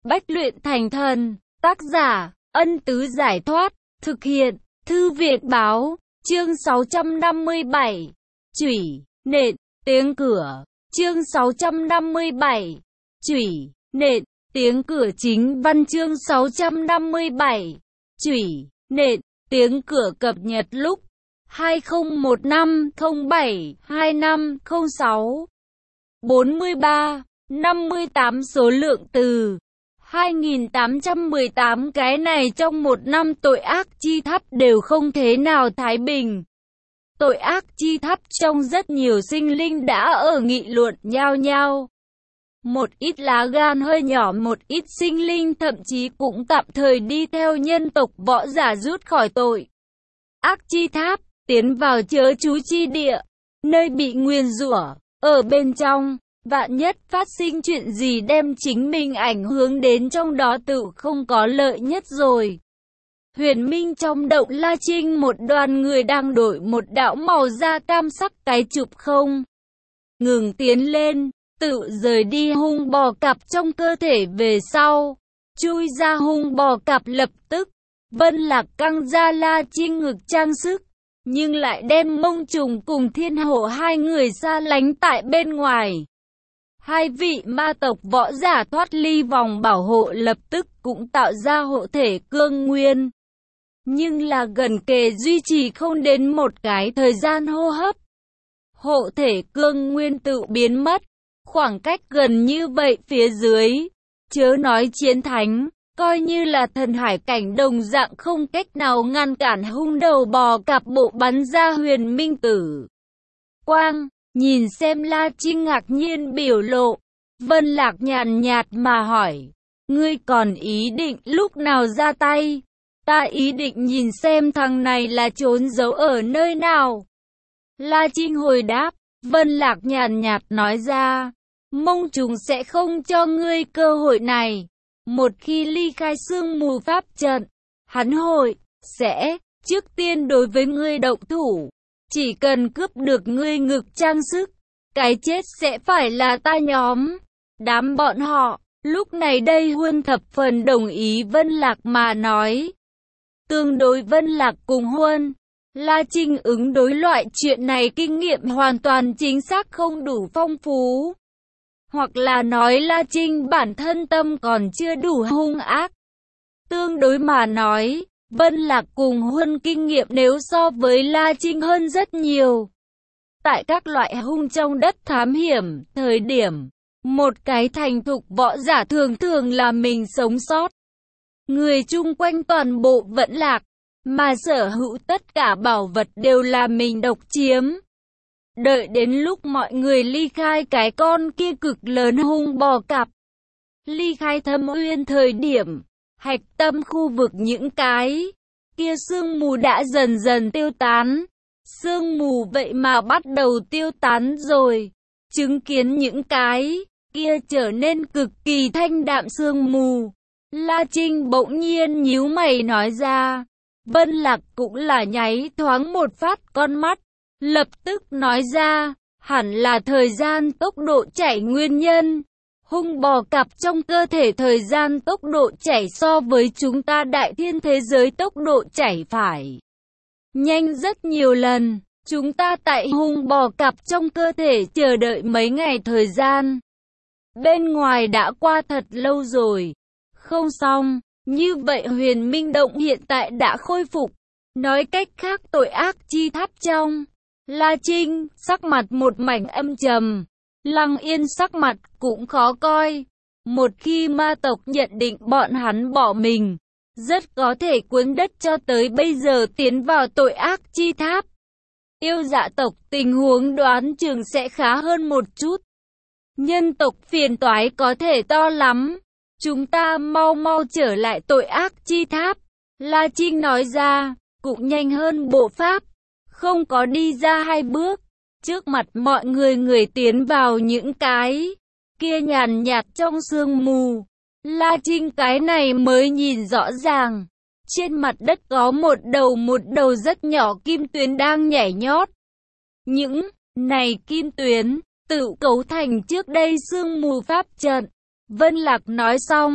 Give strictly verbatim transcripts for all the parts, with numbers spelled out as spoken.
Bách luyện thành thần. Tác giả, Ân Tứ Giải Thoát. Thực hiện, Thư Việt Báo. Chương sáu trăm năm mươi bảy. Chủy, nện, tiếng cửa. Chương sáu trăm năm mươi bảy. Chủy, nện, tiếng cửa. Chính văn chương sáu trăm năm mươi bảy. Chủy, nện, tiếng cửa cập nhật lúc hai không một năm không bảy hai năm không sáu. bốn mươi ba, năm mươi tám số lượng từ hai nghìn tám trăm mười tám. Cái này trong một năm tội ác chi tháp đều không thế nào thái bình. Tội ác chi tháp trong rất nhiều sinh linh đã ở nghị luận nhao nhao. Một ít lá gan hơi nhỏ, một ít sinh linh thậm chí cũng tạm thời đi theo nhân tộc võ giả rút khỏi tội ác chi tháp, tiến vào chớ chú chi địa, nơi bị nguyền rủa. Ở bên trong, vạn nhất phát sinh chuyện gì đem chính mình ảnh hưởng đến trong đó tự không có lợi nhất rồi. Huyền Minh trong động La Trinh, một đoàn người đang đổi một đạo màu da cam sắc cái chụp không ngừng tiến lên, tự rời đi hung bò cạp trong cơ thể về sau. Chui ra hung bò cạp lập tức, Vân Lạc căng ra La Trinh ngực trang sức, nhưng lại đem Mông Trùng cùng Thiên Hổ hai người xa lánh tại bên ngoài. Hai vị ma tộc võ giả thoát ly vòng bảo hộ lập tức cũng tạo ra hộ thể cương nguyên. Nhưng là gần kề duy trì không đến một cái thời gian hô hấp, hộ thể cương nguyên tự biến mất. Khoảng cách gần như vậy phía dưới, chớ nói chiến thánh, coi như là thần hải cảnh đồng dạng không cách nào ngăn cản hung đầu bò cạp bộ bắn ra huyền minh tử quang. Nhìn xem La Trinh ngạc nhiên biểu lộ, Vân Lạc nhàn nhạt mà hỏi, ngươi còn ý định lúc nào ra tay? Ta ý định nhìn xem thằng này là trốn giấu ở nơi nào. La Trinh hồi đáp. Vân Lạc nhàn nhạt nói ra, Mông Trùng sẽ không cho ngươi cơ hội này. Một khi ly khai sương mù pháp trận, hắn hội sẽ trước tiên đối với ngươi động thủ. Chỉ cần cướp được ngươi ngực trang sức, cái chết sẽ phải là ta nhóm. Đám bọn họ, lúc này đây Huân thập phần đồng ý Vân Lạc mà nói. Tương đối Vân Lạc cùng Huân, La Trinh ứng đối loại chuyện này kinh nghiệm hoàn toàn chính xác không đủ phong phú. Hoặc là nói La Trinh bản thân tâm còn chưa đủ hung ác. Tương đối mà nói, Vân Lạc cùng Huân kinh nghiệm nếu so với La Trinh hơn rất nhiều. Tại các loại hung trong đất thám hiểm, thời điểm, một cái thành thục võ giả thường thường là mình sống sót. Người chung quanh toàn bộ vẫn lạc, mà sở hữu tất cả bảo vật đều là mình độc chiếm. Đợi đến lúc mọi người ly khai cái con kia cực lớn hung bò cạp, ly khai Thâm Uyên thời điểm, hạch tâm khu vực những cái kia sương mù đã dần dần tiêu tán. Sương mù vậy mà bắt đầu tiêu tán rồi. Chứng kiến những cái kia trở nên cực kỳ thanh đạm sương mù, La Trinh bỗng nhiên nhíu mày nói ra. Vân Lạc cũng là nháy thoáng một phát con mắt, lập tức nói ra, hẳn là thời gian tốc độ chảy nguyên nhân. Hung bò cạp trong cơ thể thời gian tốc độ chảy so với chúng ta đại thiên thế giới tốc độ chảy phải nhanh rất nhiều lần. Chúng ta tại hung bò cạp trong cơ thể chờ đợi mấy ngày thời gian bên ngoài đã qua thật lâu rồi. Không xong, như vậy huyền minh động hiện tại đã khôi phục. Nói cách khác tội ác chi tháp trong. La Trinh, sắc mặt một mảnh âm trầm. Lăng Yên sắc mặt cũng khó coi. Một khi ma tộc nhận định bọn hắn bỏ mình, rất có thể cuốn đất cho tới bây giờ tiến vào tội ác chi tháp. Yêu dạ tộc tình huống đoán chừng sẽ khá hơn một chút. Nhân tộc phiền toái có thể to lắm. Chúng ta mau mau trở lại tội ác chi tháp. La Trinh nói ra, cũng nhanh hơn bộ pháp. Không có đi ra hai bước. Trước mặt mọi người người tiến vào những cái kia nhàn nhạt trong sương mù. La Trinh cái này mới nhìn rõ ràng. Trên mặt đất có một đầu một đầu rất nhỏ kim tuyến đang nhảy nhót. Những này kim tuyến tự cấu thành trước đây sương mù pháp trận. Vân Lạc nói xong,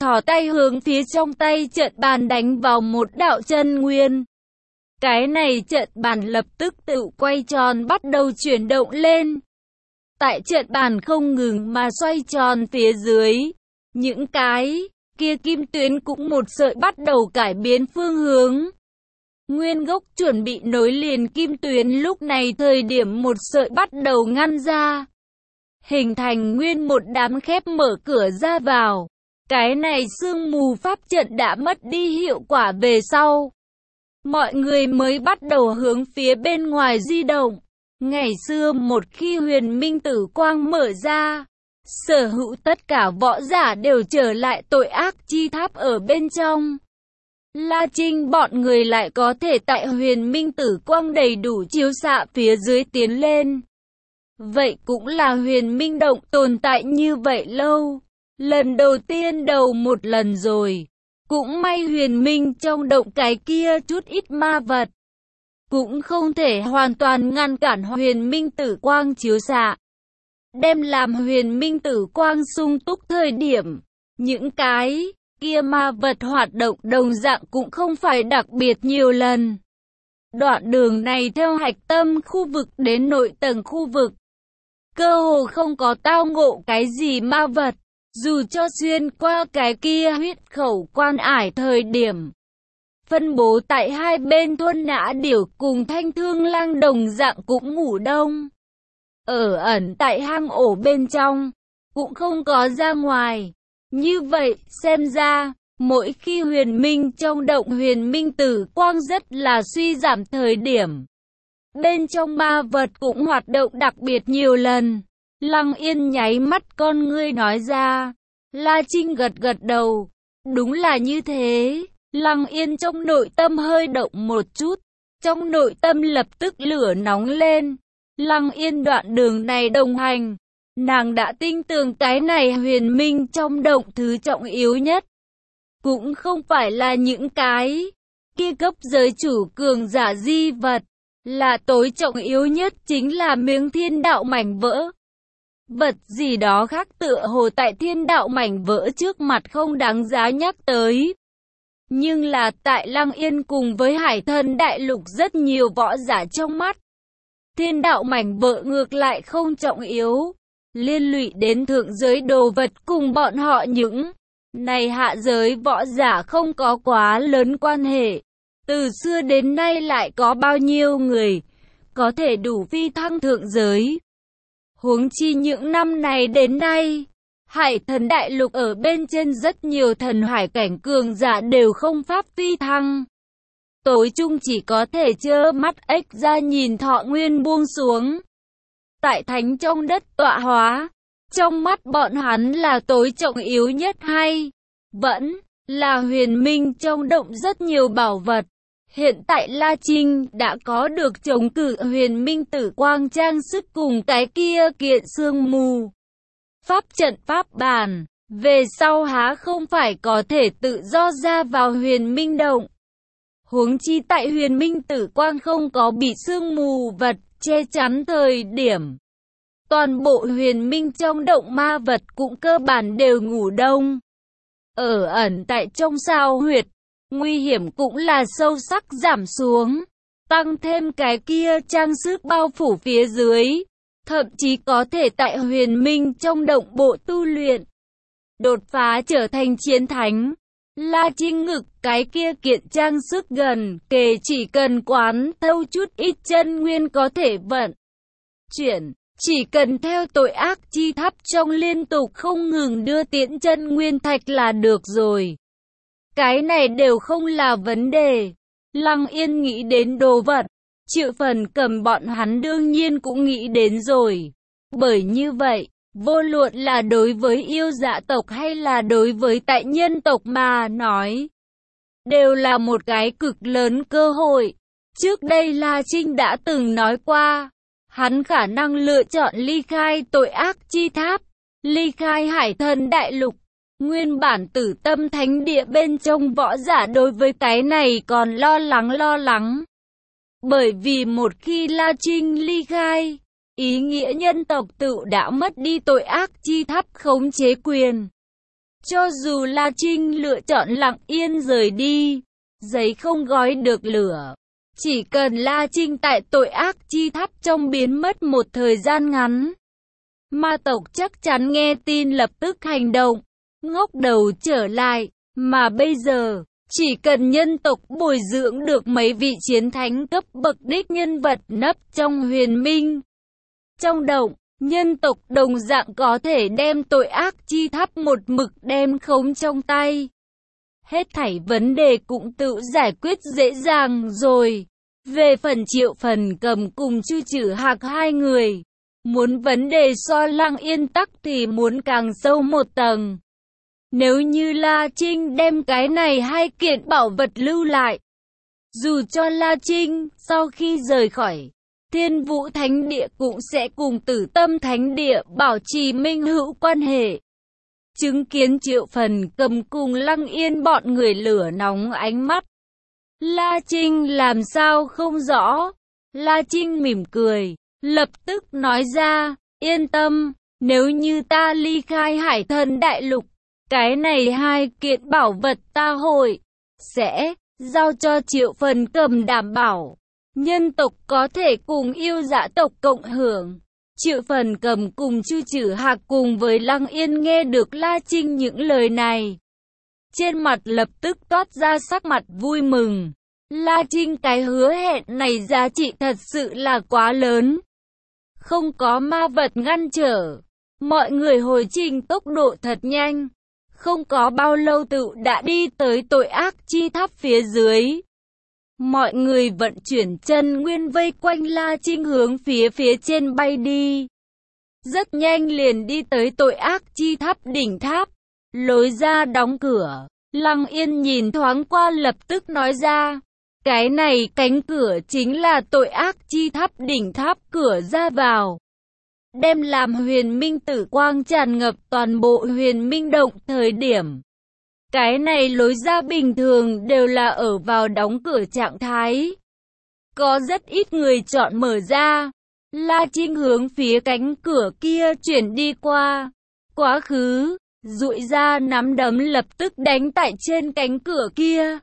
thò tay hướng phía trong tay trận bàn đánh vào một đạo chân nguyên. Cái này trận bàn lập tức tự quay tròn bắt đầu chuyển động lên. Tại trận bàn không ngừng mà xoay tròn phía dưới, những cái kia kim tuyến cũng một sợi bắt đầu cải biến phương hướng. Nguyên gốc chuẩn bị nối liền kim tuyến lúc này thời điểm một sợi bắt đầu ngăn ra, hình thành nguyên một đám khép mở cửa ra vào. Cái này sương mù pháp trận đã mất đi hiệu quả về sau, mọi người mới bắt đầu hướng phía bên ngoài di động. Ngày xưa một khi huyền minh tử quang mở ra, sở hữu tất cả võ giả đều trở lại tội ác chi tháp ở bên trong. La Trinh bọn người lại có thể tại huyền minh tử quang đầy đủ chiếu xạ phía dưới tiến lên. Vậy cũng là huyền minh động tồn tại như vậy lâu, lần đầu tiên đầu một lần rồi. Cũng may huyền minh trong động cái kia chút ít ma vật cũng không thể hoàn toàn ngăn cản huyền minh tử quang chiếu xạ. Đem làm huyền minh tử quang sung túc thời điểm, những cái kia ma vật hoạt động đồng dạng cũng không phải đặc biệt nhiều lần. Đoạn đường này theo hạch tâm khu vực đến nội tầng khu vực, cơ hồ không có tao ngộ cái gì ma vật. Dù cho xuyên qua cái kia huyết khẩu quan ải thời điểm, phân bố tại hai bên Thuần Nã Điểu cùng Thanh Thương Lang đồng dạng cũng ngủ đông. Ở ẩn tại hang ổ bên trong, cũng không có ra ngoài. Như vậy, xem ra, mỗi khi huyền minh trong động huyền minh tử quang rất là suy giảm thời điểm, bên trong ma vật cũng hoạt động đặc biệt nhiều lần. Lăng Yên nháy mắt con ngươi nói ra. La Trinh gật gật đầu. Đúng là như thế. Lăng Yên trong nội tâm hơi động một chút. Trong nội tâm lập tức lửa nóng lên. Lăng Yên đoạn đường này đồng hành, nàng đã tin tưởng cái này huyền minh trong động thứ trọng yếu nhất. Cũng không phải là những cái kia cấp giới chủ cường giả di vật. Là tối trọng yếu nhất chính là miếng thiên đạo mảnh vỡ. Vật gì đó khác tựa hồ tại thiên đạo mảnh vỡ trước mặt không đáng giá nhắc tới. Nhưng là tại Lăng Yên cùng với Hải Thần Đại Lục rất nhiều võ giả trong mắt, thiên đạo mảnh vỡ ngược lại không trọng yếu. Liên lụy đến thượng giới đồ vật cùng bọn họ những này hạ giới võ giả không có quá lớn quan hệ. Từ xưa đến nay lại có bao nhiêu người có thể đủ phi thăng thượng giới. Huống chi những năm này đến nay, Hải Thần Đại Lục ở bên trên rất nhiều thần hải cảnh cường giả đều không pháp phi thăng. Tối chung chỉ có thể trơ mắt ếch ra nhìn thọ nguyên buông xuống. Tại thánh trong đất tọa hóa, trong mắt bọn hắn là tối trọng yếu nhất hay vẫn là huyền minh trong động rất nhiều bảo vật. Hiện tại La Trinh đã có được chống cự huyền minh tử quang trang sức cùng cái kia kiện sương mù pháp trận pháp bàn, về sau há không phải có thể tự do ra vào huyền minh động. Huống chi tại huyền minh tử quang không có bị sương mù vật che chắn thời điểm, toàn bộ huyền minh trong động ma vật cũng cơ bản đều ngủ đông. Ở ẩn tại trong sao huyệt, nguy hiểm cũng là sâu sắc giảm xuống, tăng thêm cái kia trang sức bao phủ phía dưới, thậm chí có thể tại huyền minh trong động bộ tu luyện, đột phá trở thành chiến thánh. La Trinh ngực cái kia kiện trang sức gần kề chỉ cần quán thâu chút ít chân nguyên có thể vận chuyển, chỉ cần theo tội ác chi tháp trong liên tục không ngừng đưa tiễn chân nguyên thạch là được rồi. Cái này đều không là vấn đề. Lăng Yên nghĩ đến đồ vật, Triệu Phần Cầm bọn hắn đương nhiên cũng nghĩ đến rồi. Bởi như vậy, vô luận là đối với yêu dạ tộc hay là đối với tại nhân tộc mà nói, đều là một cái cực lớn cơ hội. Trước đây La Trinh đã từng nói qua, hắn khả năng lựa chọn ly khai tội ác chi tháp, ly khai Hải Thần Đại Lục. Nguyên bản Tử Tâm Thánh Địa bên trong võ giả đối với cái này còn lo lắng lo lắng. Bởi vì một khi La Trinh ly khai, ý nghĩa nhân tộc tự đã mất đi tội ác chi tháp khống chế quyền. Cho dù La Trinh lựa chọn lặng yên rời đi, giấy không gói được lửa. Chỉ cần La Trinh tại tội ác chi tháp trong biến mất một thời gian ngắn, ma tộc chắc chắn nghe tin lập tức hành động, ngóc đầu trở lại. Mà bây giờ, chỉ cần nhân tộc bồi dưỡng được mấy vị chiến thánh cấp bậc đích nhân vật nấp trong huyền minh trong động, nhân tộc đồng dạng có thể đem tội ác chi tháp một mực đem khống trong tay. Hết thảy vấn đề cũng tự giải quyết dễ dàng rồi. Về phần Triệu Phần Cầm cùng Chu Trử Hạc hai người, muốn vấn đề so Lăng Yên tắc thì muốn càng sâu một tầng. Nếu như La Trinh đem cái này hai kiện bảo vật lưu lại, dù cho La Trinh sau khi rời khỏi Thiên Vũ Thánh Địa cũng sẽ cùng Tử Tâm Thánh Địa bảo trì minh hữu quan hệ. Chứng kiến Triệu Phần Cầm cùng Lăng Yên bọn người lửa nóng ánh mắt, La Trinh làm sao không rõ. La Trinh mỉm cười, lập tức nói ra, yên tâm, nếu như ta ly khai Hải Thần Đại Lục, cái này hai kiện bảo vật ta hội sẽ giao cho Triệu Phần Cầm đảm bảo. Nhân tộc có thể cùng yêu dã tộc cộng hưởng. Triệu Phần Cầm cùng Chu Trử Hạc cùng với Lăng Yên nghe được La Trinh những lời này, trên mặt lập tức toát ra sắc mặt vui mừng. La Trinh cái hứa hẹn này giá trị thật sự là quá lớn. Không có ma vật ngăn trở, mọi người hồi trình tốc độ thật nhanh. Không có bao lâu tự đã đi tới tội ác chi tháp phía dưới. Mọi người vận chuyển chân nguyên vây quanh La Trinh hướng phía phía trên bay đi. Rất nhanh liền đi tới tội ác chi tháp đỉnh tháp. Lối ra đóng cửa. Lăng Yên nhìn thoáng qua lập tức nói ra, cái này cánh cửa chính là tội ác chi tháp đỉnh tháp cửa ra vào. Đem làm huyền minh tử quang tràn ngập toàn bộ huyền minh động thời điểm. Cái này lối ra bình thường đều là ở vào đóng cửa trạng thái. Có rất ít người chọn mở ra. La Trinh hướng phía cánh cửa kia chuyển đi qua. Quá khứ, duỗi ra nắm đấm lập tức đánh tại trên cánh cửa kia.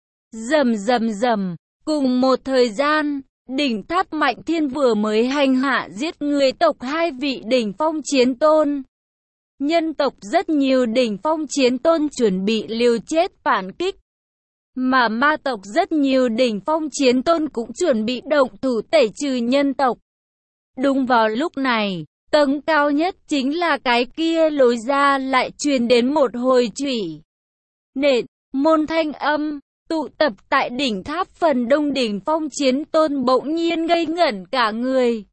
Rầm rầm rầm, cùng một thời gian, đỉnh tháp Mạnh Thiên vừa mới hành hạ giết người tộc hai vị đỉnh phong chiến tôn. Nhân tộc rất nhiều đỉnh phong chiến tôn chuẩn bị liều chết phản kích. Mà ma tộc rất nhiều đỉnh phong chiến tôn cũng chuẩn bị động thủ tẩy trừ nhân tộc. Đúng vào lúc này, tầng cao nhất chính là cái kia lối ra lại truyền đến một hồi chủy nện, môn thanh âm. Tụ tập tại đỉnh tháp phần đông đỉnh phong chiến tôn bỗng nhiên ngây ngẩn cả người.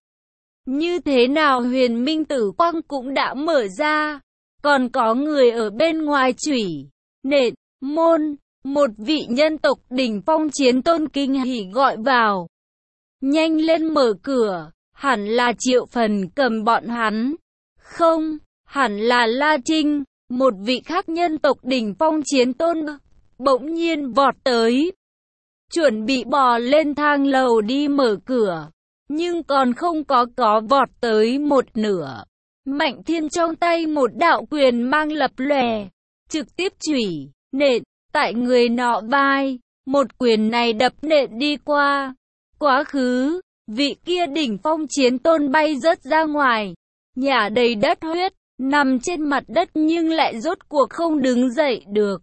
Như thế nào huyền minh tử quang cũng đã mở ra, còn có người ở bên ngoài chủy nện, môn. Một vị nhân tộc đỉnh phong chiến tôn kinh hỉ gọi vào. Nhanh lên mở cửa, hẳn là Triệu Phần Cầm bọn hắn. Không, hẳn là La Trinh, một vị khác nhân tộc đỉnh phong chiến tôn bỗng nhiên vọt tới. Chuẩn bị bò lên thang lầu đi mở cửa, nhưng còn không có có vọt tới một nửa. Mạnh Thiên trong tay một đạo quyền mang lập lòe, trực tiếp chủy nện tại người nọ vai. Một quyền này đập nện đi qua. Quá khứ, vị kia đỉnh phong chiến tôn bay rớt ra ngoài, nhả đầy đất huyết, nằm trên mặt đất nhưng lại rốt cuộc không đứng dậy được.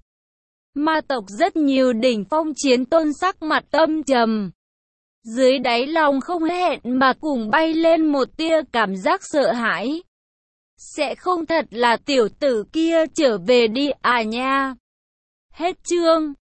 Ma tộc rất nhiều đỉnh phong chiến tôn sắc mặt âm trầm. Dưới đáy lòng không hẹn mà cùng bay lên một tia cảm giác sợ hãi. Sẽ không thật là tiểu tử kia trở về đi à nha. Hết chương.